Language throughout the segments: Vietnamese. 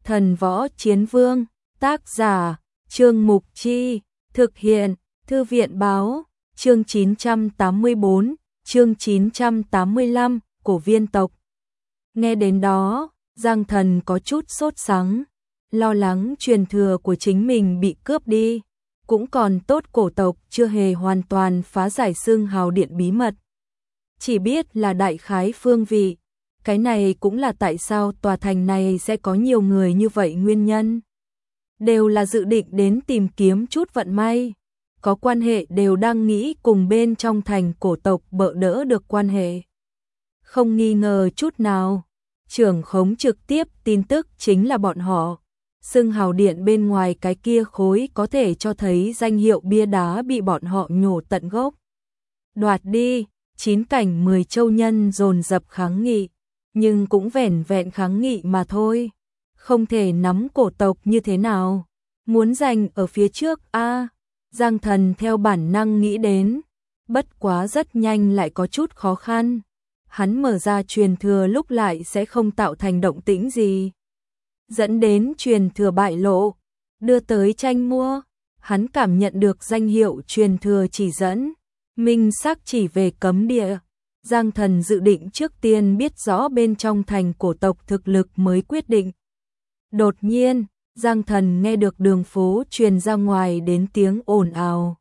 Thần Võ Chiến Vương, tác giả, Trương Mục Chi, thực hiện, Thư viện Báo, chương 984, chương 985, Cổ Viên Tộc. Nghe đến đó, Giang Thần có chút sốt sắng, lo lắng truyền thừa của chính mình bị cướp đi. Cũng còn tốt cổ tộc chưa hề hoàn toàn phá giải xương hào điện bí mật. Chỉ biết là đại khái phương vị. Cái này cũng là tại sao tòa thành này sẽ có nhiều người như vậy nguyên nhân. Đều là dự định đến tìm kiếm chút vận may. Có quan hệ đều đang nghĩ cùng bên trong thành cổ tộc bỡ đỡ được quan hệ. Không nghi ngờ chút nào. Trưởng khống trực tiếp tin tức chính là bọn họ. Xương hào điện bên ngoài cái kia khối có thể cho thấy danh hiệu bia đá bị bọn họ nhổ tận gốc. Đoạt đi, 9 cảnh 10 châu nhân dồn dập kháng nghị. Nhưng cũng vẻn vẹn kháng nghị mà thôi. Không thể nắm cổ tộc như thế nào. Muốn giành ở phía trước Giang Thần theo bản năng nghĩ đến. Bất quá rất nhanh lại có chút khó khăn. Hắn mở ra truyền thừa lúc lại sẽ không tạo thành động tĩnh gì. Dẫn đến truyền thừa bại lộ. Đưa tới tranh mua. Hắn cảm nhận được danh hiệu truyền thừa chỉ dẫn. Minh xác chỉ về cấm địa. Giang Thần dự định trước tiên biết rõ bên trong thành cổ tộc thực lực mới quyết định. Đột nhiên, Giang Thần nghe được đường phố truyền ra ngoài đến tiếng ồn ào.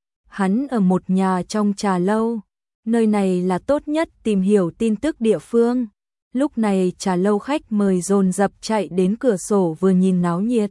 Hắn ở một nhà trong trà lâu, nơi này là tốt nhất tìm hiểu tin tức địa phương. Lúc này trà lâu khách mời dồn dập chạy đến cửa sổ vừa nhìn náo nhiệt.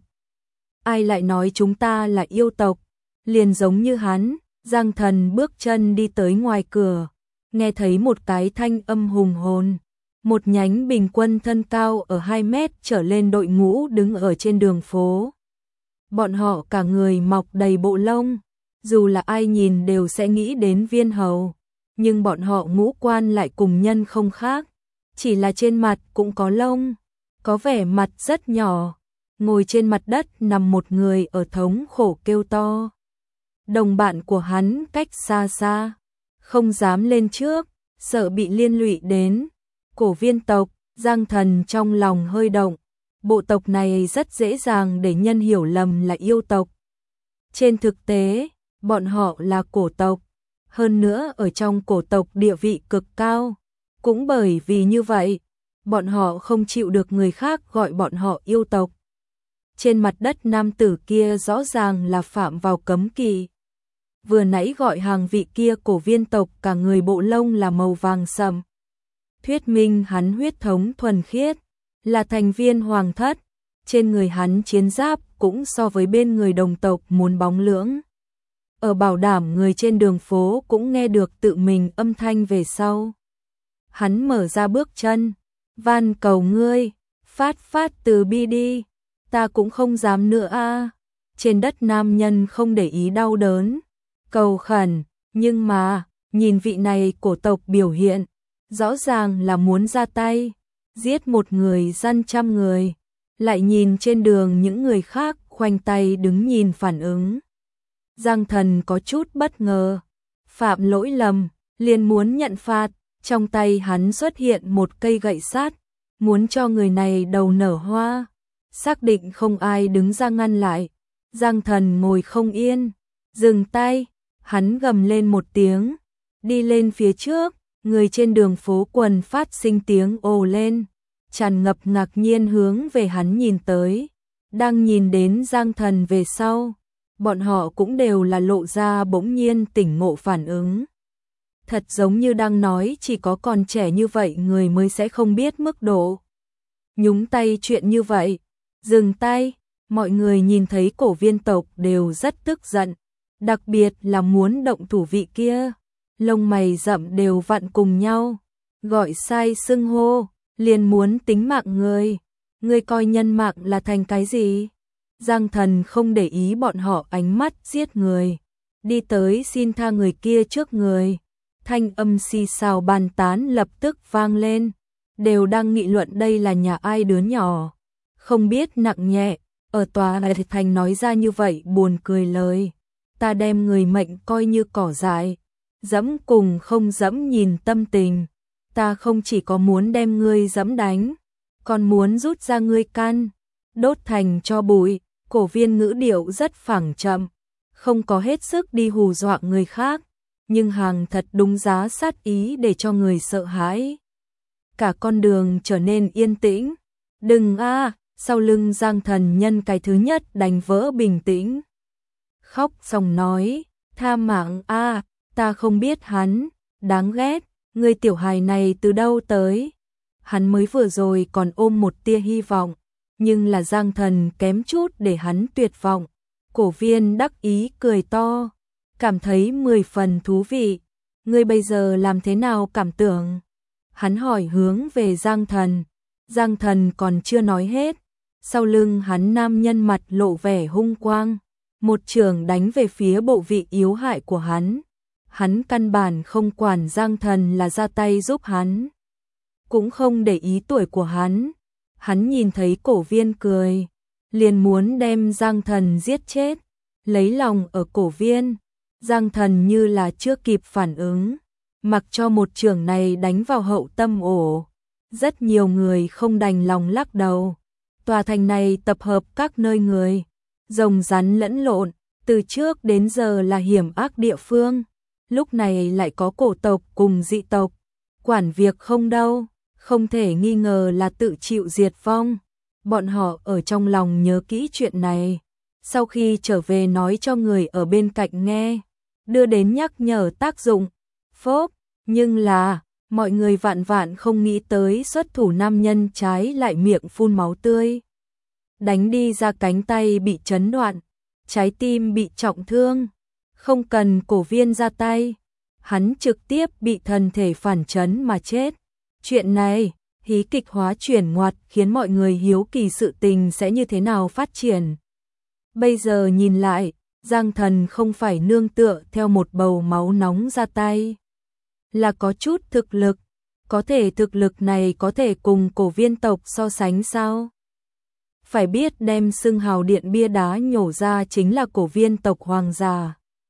Ai lại nói chúng ta là yêu tộc, liền giống như hắn. Giang Thần bước chân đi tới ngoài cửa. Nghe thấy một cái thanh âm hùng hồn, một nhánh bình quân thân cao ở 2 mét trở lên đội ngũ đứng ở trên đường phố. Bọn họ cả người mọc đầy bộ lông, dù là ai nhìn đều sẽ nghĩ đến viên hầu, nhưng bọn họ ngũ quan lại cùng nhân không khác, chỉ là trên mặt cũng có lông, có vẻ mặt rất nhỏ. Ngồi trên mặt đất nằm một người ở thống khổ kêu to. Đồng bạn của hắn cách xa xa, không dám lên trước, sợ bị liên lụy đến. Cổ viên tộc, Giang Thần trong lòng hơi động. Bộ tộc này rất dễ dàng để nhân hiểu lầm là yêu tộc. Trên thực tế, bọn họ là cổ tộc. Hơn nữa ở trong cổ tộc địa vị cực cao. Cũng bởi vì như vậy, bọn họ không chịu được người khác gọi bọn họ yêu tộc. Trên mặt đất nam tử kia rõ ràng là phạm vào cấm kỵ. Vừa nãy gọi hàng vị kia cổ viên tộc cả người bộ lông là màu vàng sậm. Thuyết minh hắn huyết thống thuần khiết, là thành viên hoàng thất. Trên người hắn chiến giáp cũng so với bên người đồng tộc muốn bóng lưỡng. Ở bảo đảm người trên đường phố cũng nghe được tự mình âm thanh về sau. Hắn mở ra bước chân, van cầu ngươi, phát từ bi đi, ta cũng không dám nữa Trên đất nam nhân không để ý đau đớn. Cầu khẩn, nhưng mà, nhìn vị này cổ tộc biểu hiện, rõ ràng là muốn ra tay, giết một người dân 100 người, lại nhìn trên đường những người khác khoanh tay đứng nhìn phản ứng. Giang Thần có chút bất ngờ, phạm lỗi lầm, liền muốn nhận phạt, trong tay hắn xuất hiện một cây gậy sắt, muốn cho người này đầu nở hoa, xác định không ai đứng ra ngăn lại. Giang Thần ngồi không yên, dừng tay. Hắn gầm lên một tiếng, đi lên phía trước, người trên đường phố quần phát sinh tiếng ồ lên, tràn ngập ngạc nhiên hướng về hắn nhìn tới. Đang nhìn đến Giang Thần về sau, bọn họ cũng đều là lộ ra bỗng nhiên tỉnh ngộ phản ứng. Thật giống như đang nói chỉ có còn trẻ như vậy người mới sẽ không biết mức độ. Nhúng tay chuyện như vậy, dừng tay, mọi người nhìn thấy cổ viên tộc đều rất tức giận. Đặc biệt là muốn động thủ vị kia, lông mày rậm đều vặn cùng nhau, gọi sai xưng hô, liền muốn tính mạng người coi nhân mạng là thành cái gì? Giang Thần không để ý bọn họ ánh mắt giết người, đi tới xin tha người kia trước người, thanh âm xì xào bàn tán lập tức vang lên, đều đang nghị luận đây là nhà ai đứa nhỏ, không biết nặng nhẹ, ở tòa thành nói ra như vậy buồn cười lời. Ta đem người mệnh coi như cỏ dại, dẫm cùng không dẫm nhìn tâm tình, ta không chỉ có muốn đem ngươi dẫm đánh, còn muốn rút ra ngươi căn, đốt thành tro bụi. Cổ Viên ngữ điệu rất phẳng chậm, không có hết sức đi hù dọa người khác, nhưng hàng thật đúng giá sát ý để cho người sợ hãi. Cả con đường trở nên yên tĩnh. Đừng a, sau lưng Giang Thần Nhân cái thứ nhất đánh vỡ bình tĩnh. Khóc xong nói, tha mạng a, ta không biết hắn, đáng ghét, người tiểu hài này từ đâu tới. Hắn mới vừa rồi còn ôm một tia hy vọng, nhưng là Giang Thần kém chút để hắn tuyệt vọng. Cổ Viên đắc ý cười to, cảm thấy 10 phần thú vị. Ngươi bây giờ làm thế nào cảm tưởng? Hắn hỏi hướng về Giang Thần. Giang Thần còn chưa nói hết, sau lưng hắn nam nhân mặt lộ vẻ hung quang, một chưởng đánh về phía bộ vị yếu hại của hắn. Hắn căn bản không quản Giang Thần là ra tay giúp hắn, cũng không để ý tuổi của hắn. Hắn nhìn thấy Cổ Viên cười, liền muốn đem Giang Thần giết chết, lấy lòng ở Cổ Viên. Giang Thần như là chưa kịp phản ứng, mặc cho một chưởng này đánh vào hậu tâm ổ. Rất nhiều người không đành lòng lắc đầu. Tòa thành này tập hợp các nơi người, rồng rắn lẫn lộn, từ trước đến giờ là hiểm ác địa phương. Lúc này lại có cổ tộc cùng dị tộc, quản việc không đâu, không thể nghi ngờ là tự chịu diệt vong. Bọn họ ở trong lòng nhớ kỹ chuyện này, sau khi trở về nói cho người ở bên cạnh nghe, đưa đến nhắc nhở tác dụng. Phốp, nhưng là mọi người vạn vạn không nghĩ tới xuất thủ nam nhân trái lại miệng phun máu tươi. Đánh đi ra cánh tay bị chấn đoạn, trái tim bị trọng thương. Không cần Cổ Viên ra tay, hắn trực tiếp bị thân thể phản chấn mà chết. Chuyện này, hí kịch hóa chuyển ngoặt khiến mọi người hiếu kỳ sự tình sẽ như thế nào phát triển. Bây giờ nhìn lại, Giang Thần không phải nương tựa theo một bầu máu nóng ra tay, là có chút thực lực. Có thể thực lực này có thể cùng Cổ Viên tộc so sánh sao? Phải biết đem xưng hào điện bia đá nhổ ra chính là Cổ Viên tộc hoàng giả.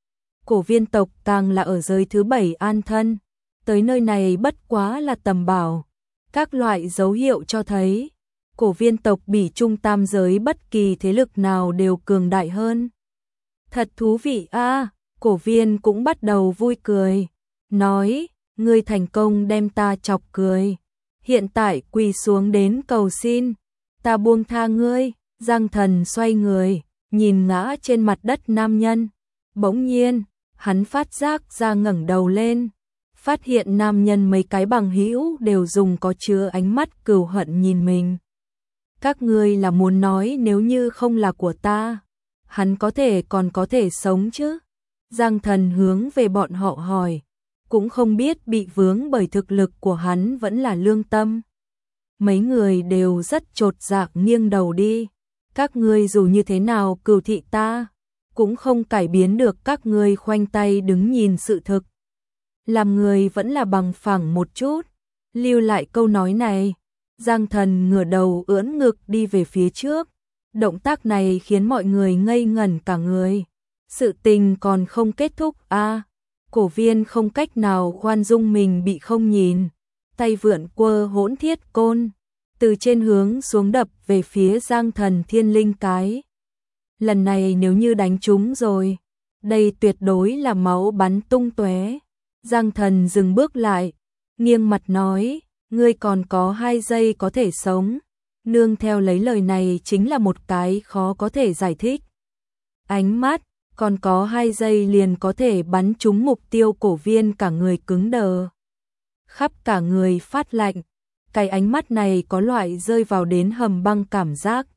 Cổ Viên tộc càng là ở giới thứ 7 an thân, tới nơi này bất quá là tầm bảo. Các loại dấu hiệu cho thấy, Cổ Viên tộc bỉ trung tam giới bất kỳ thế lực nào đều cường đại hơn. Thật thú vị a, Cổ Viên cũng bắt đầu vui cười, nói, ngươi thành công đem ta chọc cười. Hiện tại quỳ xuống đến cầu xin, ta buông tha ngươi. Giang Thần xoay người, nhìn ngã trên mặt đất nam nhân. Bỗng nhiên, hắn phát giác ra ngẩng đầu lên, phát hiện nam nhân mấy cái bằng hữu đều dùng có chứa ánh mắt cừu hận nhìn mình. Các ngươi là muốn nói nếu như không là của ta, hắn còn có thể sống chứ? Giang Thần hướng về bọn họ hỏi, cũng không biết bị vướng bởi thực lực của hắn vẫn là lương tâm. Mấy người đều rất chột dạ nghiêng đầu đi. Các ngươi dù như thế nào cừu thị ta, cũng không cải biến được các ngươi khoanh tay đứng nhìn sự thực. Làm người vẫn là bằng phẳng một chút. Lưu lại câu nói này, Giang Thần ngửa đầu ưỡn ngực đi về phía trước. Động tác này khiến mọi người ngây ngẩn cả người. Sự tình còn không kết thúc a. Cổ Viên không cách nào khoan dung mình bị không nhìn, tay vượn quơ Hỗn Thiết Côn, từ trên hướng xuống đập về phía Giang Thần Thiên Linh cái. Lần này nếu như đánh trúng rồi, đây tuyệt đối là máu bắn tung tóe. Giang Thần dừng bước lại, nghiêng mặt nói, ngươi còn có 2 giây có thể sống. Nương theo lấy lời này chính là một cái khó có thể giải thích. Ánh mắt, còn có 2 giây liền có thể bắn trúng mục tiêu. Cổ Viên cả người cứng đờ, khắp cả người phát lạnh. Cái ánh mắt này có loại rơi vào đến hầm băng cảm giác.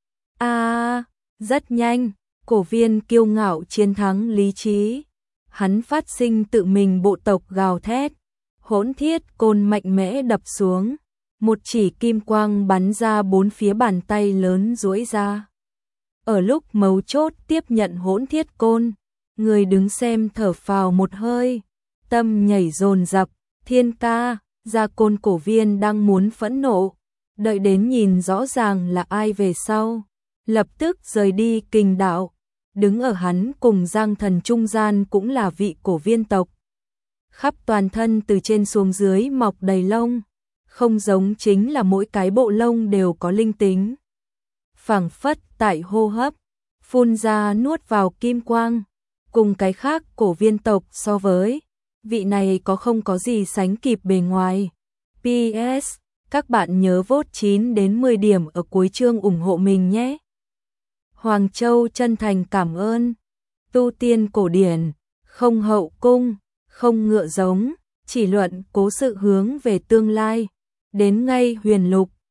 Rất nhanh, Cổ Viên kiêu ngạo chiến thắng lý trí. Hắn phát sinh tự mình bộ tộc gào thét, Hỗn Thiết Côn mạnh mẽ đập xuống, một chỉ kim quang bắn ra 4 phía bàn tay lớn duỗi ra. Ở lúc mấu chốt tiếp nhận Hỗn Thiết Côn, người đứng xem thở phào một hơi, tâm nhảy dồn dập. Thiên ca, Gia Côn. Cổ Viên đang muốn phẫn nộ, đợi đến nhìn rõ ràng là ai về sau, lập tức rời đi Kình đạo. Đứng ở hắn cùng Giang Thần trung gian cũng là vị Cổ Viên tộc. Khắp toàn thân từ trên xuống dưới mọc đầy lông, không giống chính là mỗi cái bộ lông đều có linh tính. phảng phất tại hô hấp, phun ra nuốt vào kim quang. Cùng cái khác cổ viên tộc so với, vị này không có gì sánh kịp bề ngoài. PS, các bạn nhớ vote 9 đến 10 điểm ở cuối chương ủng hộ mình nhé. Hoàng Châu chân thành cảm ơn. Tu tiên cổ điển, không hậu cung, không ngựa giống, chỉ luận cố sự hướng về tương lai. Đến ngay huyền lục,